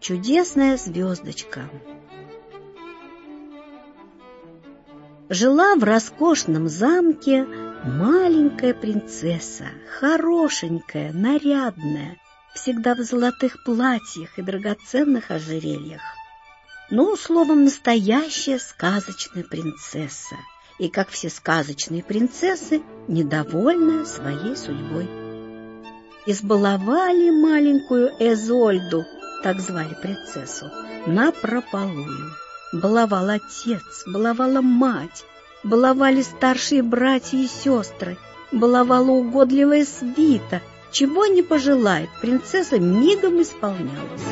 Чудесная звездочка. Жила в роскошном замке маленькая принцесса, хорошенькая, нарядная, всегда в золотых платьях и драгоценных ожерельях. Ну, словом, настоящая сказочная принцесса. И, как все сказочные принцессы, недовольная своей судьбой. Избаловали маленькую Эзольду, так звали принцессу, напропалую. Баловал отец, баловала мать, баловали старшие братья и сестры, баловала угодливая свита. Чего не пожелает, принцесса мигом исполнялась.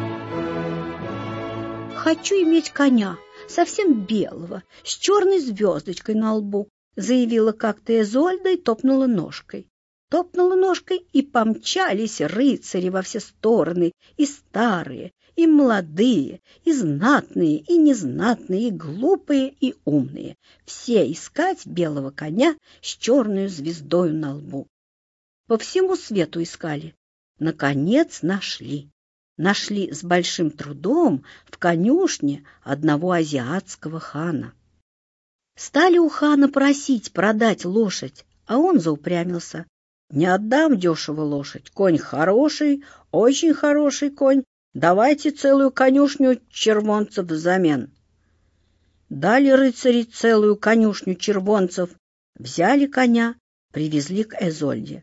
«Хочу иметь коня, совсем белого, с черной звездочкой на лбу», заявила как-то Эзольда и топнула ножкой. Топнула ножкой, и помчались рыцари во все стороны, и старые, и молодые, и знатные, и незнатные, и глупые, и умные. Все искать белого коня с черной звездою на лбу. По всему свету искали. Наконец нашли. Нашли с большим трудом в конюшне одного азиатского хана. Стали у хана просить продать лошадь, а он заупрямился. «Не отдам дешево лошадь, конь хороший, очень хороший конь, давайте целую конюшню червонцев взамен». Дали рыцари целую конюшню червонцев, взяли коня, привезли к Эзольде.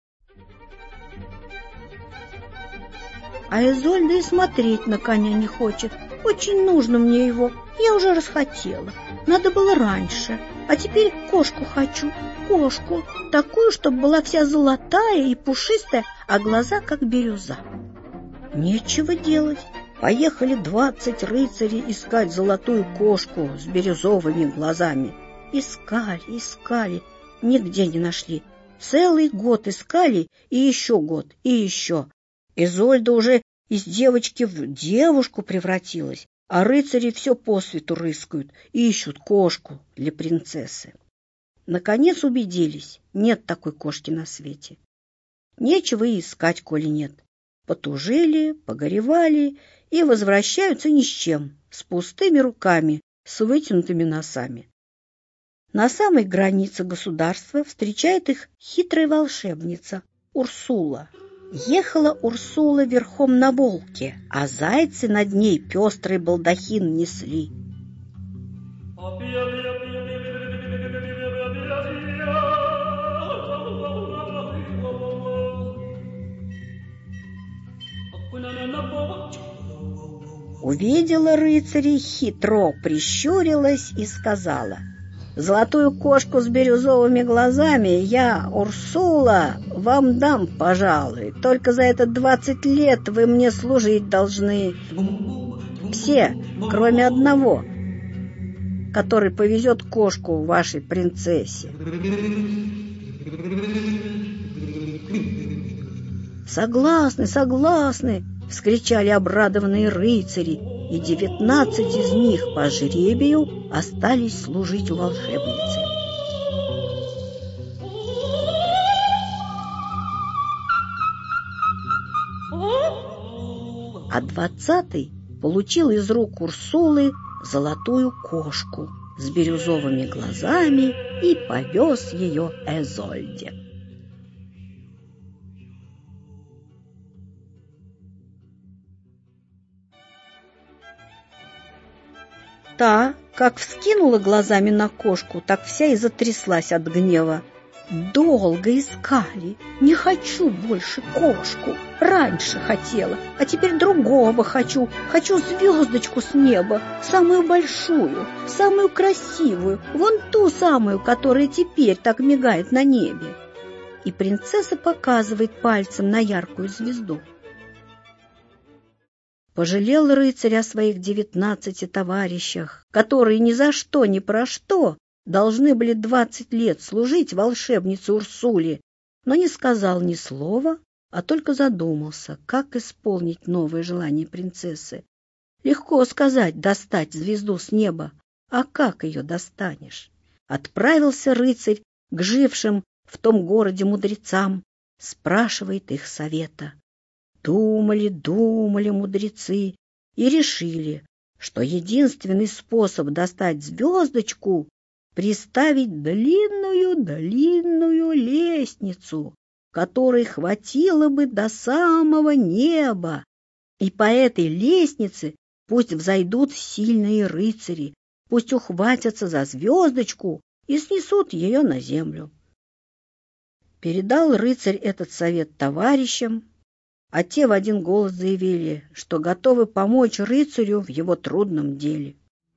А Эзольда и смотреть на коня не хочет. «Очень нужно мне его, я уже расхотела. Надо было раньше, а теперь кошку хочу, кошку, такую, чтобы была вся золотая и пушистая, а глаза как бирюза». Нечего делать. Поехали 20 рыцарей искать золотую кошку с бирюзовыми глазами. Искали, искали, нигде не нашли. Целый год искали, и еще год, и еще. Изольда уже из девочки в девушку превратилась, а рыцари все по свету рыскают и ищут кошку для принцессы. Наконец убедились, нет такой кошки на свете. Нечего и искать, коли нет. Потужили, погоревали и возвращаются ни с чем, с пустыми руками, с вытянутыми носами. На самой границе государства встречает их хитрая волшебница Урсула. Ехала Урсула верхом на волке, а зайцы над ней пестрый балдахин несли. Увидела рыцарей, хитро прищурилась и сказала: «Золотую кошку с бирюзовыми глазами я, Урсула, вам дам, пожалуй. Только за это 20 лет вы мне служить должны. Все, кроме одного, который повезет кошку вашей принцессе». «Согласны, согласны!» — вскричали обрадованные рыцари, и 19 из них по жребию остались служить у волшебницы. А 20-й получил из рук Урсулы золотую кошку с бирюзовыми глазами и повез ее Эзольде. Та, как вскинула глазами на кошку, так вся и затряслась от гнева. «Долго искали, не хочу больше кошку. Раньше хотела, а теперь другого хочу. Хочу звездочку с неба, самую большую, самую красивую, вон ту самую, которая теперь так мигает на небе». И принцесса показывает пальцем на яркую звезду. Пожалел рыцарь о своих 19 товарищах, которые ни за что, ни про что должны были 20 лет служить волшебнице Урсуле, но не сказал ни слова, а только задумался, как исполнить новое желание принцессы. Легко сказать «достать звезду с неба», а как ее достанешь? Отправился рыцарь к жившим в том городе мудрецам, спрашивает их совета. Думали, думали мудрецы, и решили, что единственный способ достать звездочку — приставить длинную-длинную лестницу, которой хватило бы до самого неба, и по этой лестнице пусть взойдут сильные рыцари, пусть ухватятся за звездочку и снесут ее на землю. Передал рыцарь этот совет товарищам, а те в один голос заявили, что готовы помочь рыцарю в его трудном деле.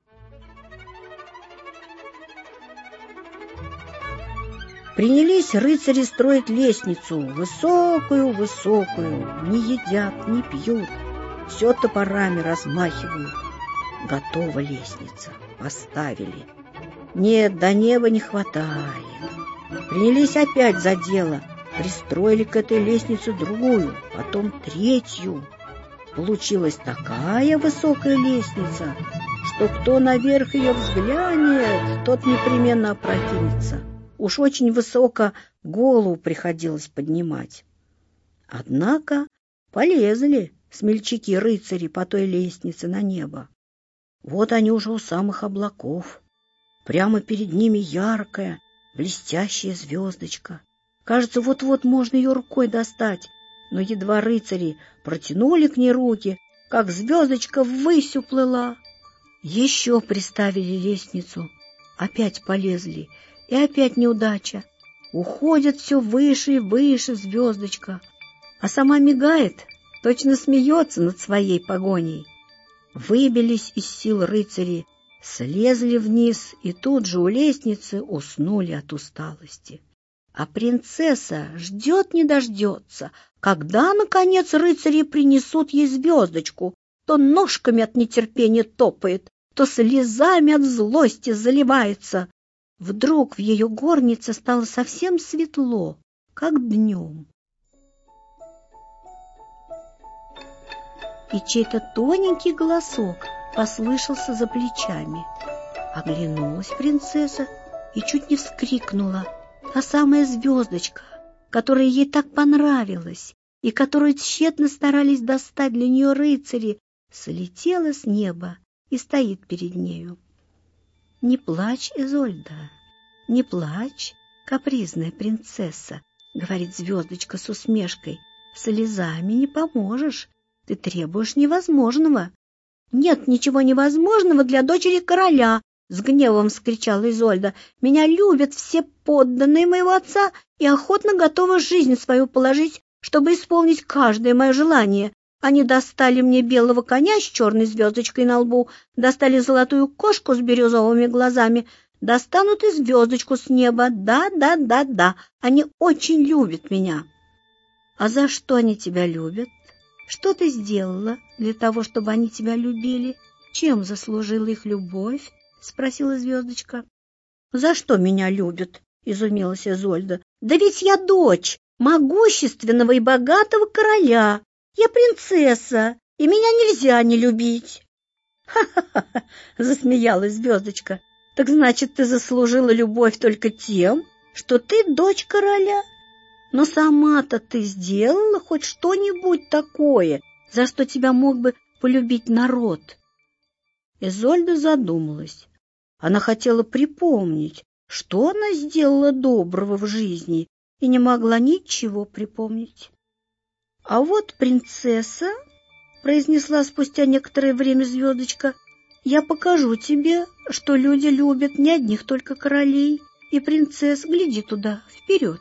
Принялись рыцари строить лестницу, высокую-высокую, не едят, не пьют, все топорами размахивают. Готова лестница, поставили. Нет, до неба не хватает. Принялись опять за дело, пристроили к этой лестнице другую, потом третью. Получилась такая высокая лестница, что кто наверх ее взглянет, тот непременно опрокинется. Уж очень высоко голову приходилось поднимать. Однако полезли смельчаки-рыцари по той лестнице на небо. Вот они уже у самых облаков. Прямо перед ними яркая, блестящая звездочка. Кажется, вот-вот можно ее рукой достать, но едва рыцари протянули к ней руки, как звездочка ввысь уплыла. Еще приставили лестницу, опять полезли, и опять неудача. Уходит все выше и выше звездочка, а сама мигает, точно смеется над своей погоней. Выбились из сил рыцари, слезли вниз и тут же у лестницы уснули от усталости. А принцесса ждет не дождется, когда, наконец, рыцари принесут ей звездочку, то ножками от нетерпения топает, то слезами от злости заливается. Вдруг в ее горнице стало совсем светло, как днем. И чей-то тоненький голосок послышался за плечами. Оглянулась принцесса и чуть не вскрикнула. Та самая звездочка, которая ей так понравилась и которую тщетно старались достать для нее рыцари, слетела с неба и стоит перед нею. «Не плачь, Изольда, не плачь, капризная принцесса», — говорит звездочка с усмешкой. «Слезами не поможешь, ты требуешь невозможного». «Нет ничего невозможного для дочери короля», — с гневом вскричала Изольда. «Меня любят все подданные моего отца и охотно готовы жизнь свою положить, чтобы исполнить каждое мое желание. Они достали мне белого коня с черной звездочкой на лбу, достали золотую кошку с бирюзовыми глазами, достанут и звездочку с неба. Да, они очень любят меня». «А за что они тебя любят? Что ты сделала для того, чтобы они тебя любили? Чем заслужила их любовь?» — спросила звездочка. «За что меня любят?» — изумилась Изольда. «Да ведь я дочь могущественного и богатого короля. Я принцесса, и меня нельзя не любить». «Ха-ха-ха!» — засмеялась звездочка. «Так значит, ты заслужила любовь только тем, что ты дочь короля? Но сама-то ты сделала хоть что-нибудь такое, за что тебя мог бы полюбить народ?» Изольда задумалась. Она хотела припомнить, что она сделала доброго в жизни, и не могла ничего припомнить. «А вот принцесса», — произнесла спустя некоторое время звездочка, — «я покажу тебе, что люди любят не одних только королей и принцесс. Гляди туда, вперед».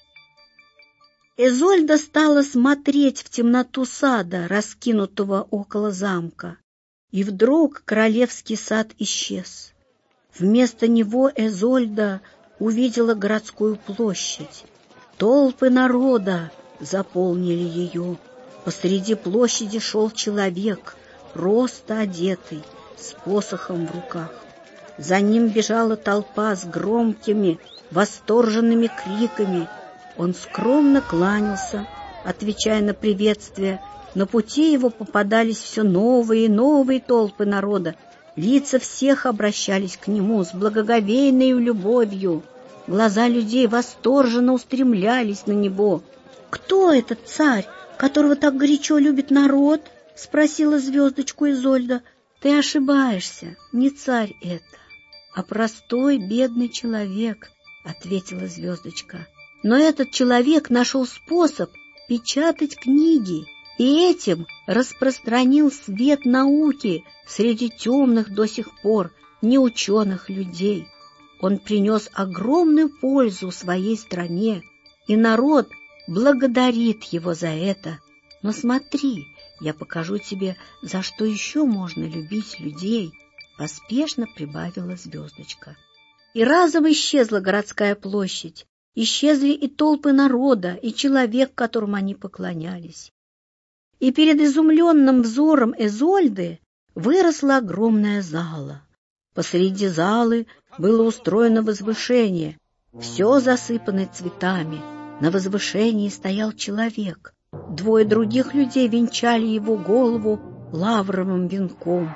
Изольда стала смотреть в темноту сада, раскинутого около замка, и вдруг королевский сад исчез. Вместо него Изольда увидела городскую площадь. Толпы народа заполнили ее. Посреди площади шел человек, просто одетый, с посохом в руках. За ним бежала толпа с громкими, восторженными криками. Он скромно кланялся, отвечая на приветствие. На пути его попадались все новые и новые толпы народа. Лица всех обращались к нему с благоговейной любовью. Глаза людей восторженно устремлялись на него. «Кто этот царь, которого так горячо любит народ?» — спросила звездочку Изольда. «Ты ошибаешься, не царь это, а простой бедный человек», — ответила звездочка. «Но этот человек нашел способ печатать книги, и этим распространил свет науки среди темных до сих пор неученых людей. Он принес огромную пользу своей стране, и народ благодарит его за это. Но смотри, я покажу тебе, за что еще можно любить людей», — поспешно прибавила звездочка. И разом исчезла городская площадь, исчезли и толпы народа, и человек, которому они поклонялись. И перед изумленным взором Изольды выросла огромная зала. Посреди залы было устроено возвышение, все засыпано цветами. На возвышении стоял человек. Двое других людей венчали его голову лавровым венком.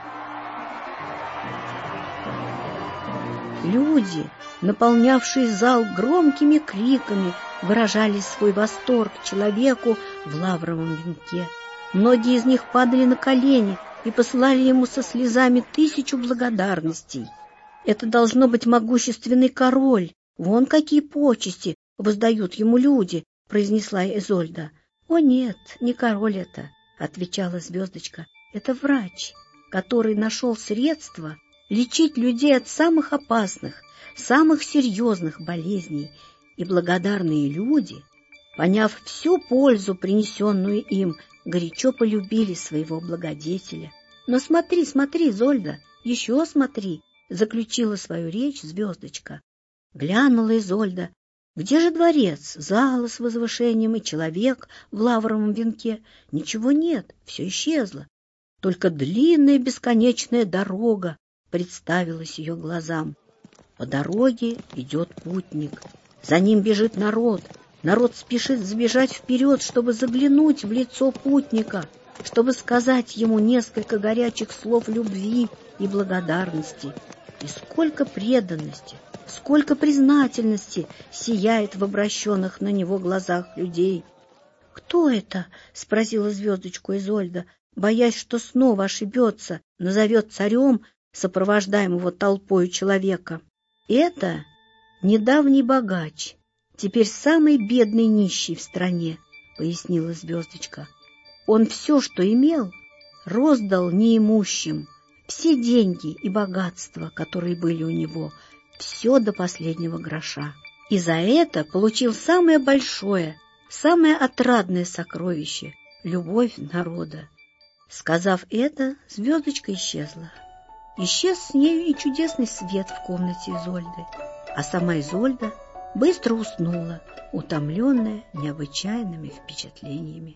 Люди, наполнявшие зал громкими криками, выражали свой восторг человеку в лавровом венке. Многие из них падали на колени и посылали ему со слезами 1000 благодарностей. «Это должно быть могущественный король. Вон какие почести воздают ему люди», — произнесла Изольда. «О нет, не король это», — отвечала звездочка. «Это врач, который нашел средства лечить людей от самых опасных, самых серьезных болезней, и благодарные люди, поняв всю пользу, принесенную им, горячо полюбили своего благодетеля». «Но смотри, смотри, Изольда, еще смотри», — заключила свою речь звездочка. Глянула Изольда. Где же дворец, зала с возвышением и человек в лавровом венке? Ничего нет, все исчезло. Только длинная бесконечная дорога представилась ее глазам. По дороге идет путник. За ним бежит народ. Народ спешит забежать вперед, чтобы заглянуть в лицо путника, чтобы сказать ему несколько горячих слов любви и благодарности. И сколько преданности, сколько признательности сияет в обращенных на него глазах людей. «Кто это?» — спросила звездочку Изольда, боясь, что снова ошибется, назовет царем сопровождаемого толпою человека. «Это недавний богач, теперь самый бедный нищий в стране», — пояснила звездочка. «Он все, что имел, роздал неимущим, все деньги и богатства, которые были у него, все до последнего гроша. И за это получил самое большое, самое отрадное сокровище — любовь народа». Сказав это, звездочка исчезла. Исчез с нею и чудесный свет в комнате Изольды, а сама Изольда быстро уснула, утомленная необычайными впечатлениями.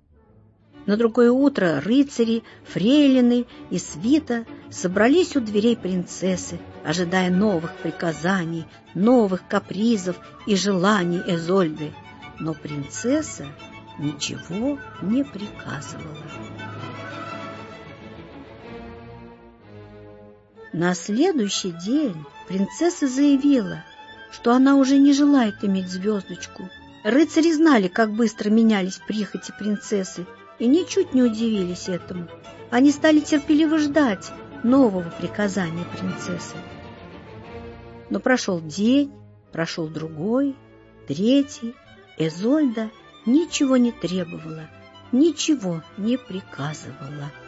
На другое утро рыцари, фрейлины и свита собрались у дверей принцессы, ожидая новых приказаний, новых капризов и желаний Изольды. Но принцесса ничего не приказывала. На следующий день принцесса заявила, что она уже не желает иметь звездочку. Рыцари знали, как быстро менялись прихоти принцессы, и ничуть не удивились этому. Они стали терпеливо ждать нового приказания принцессы. Но прошел день, прошел другой, третий. Изольда ничего не требовала, ничего не приказывала.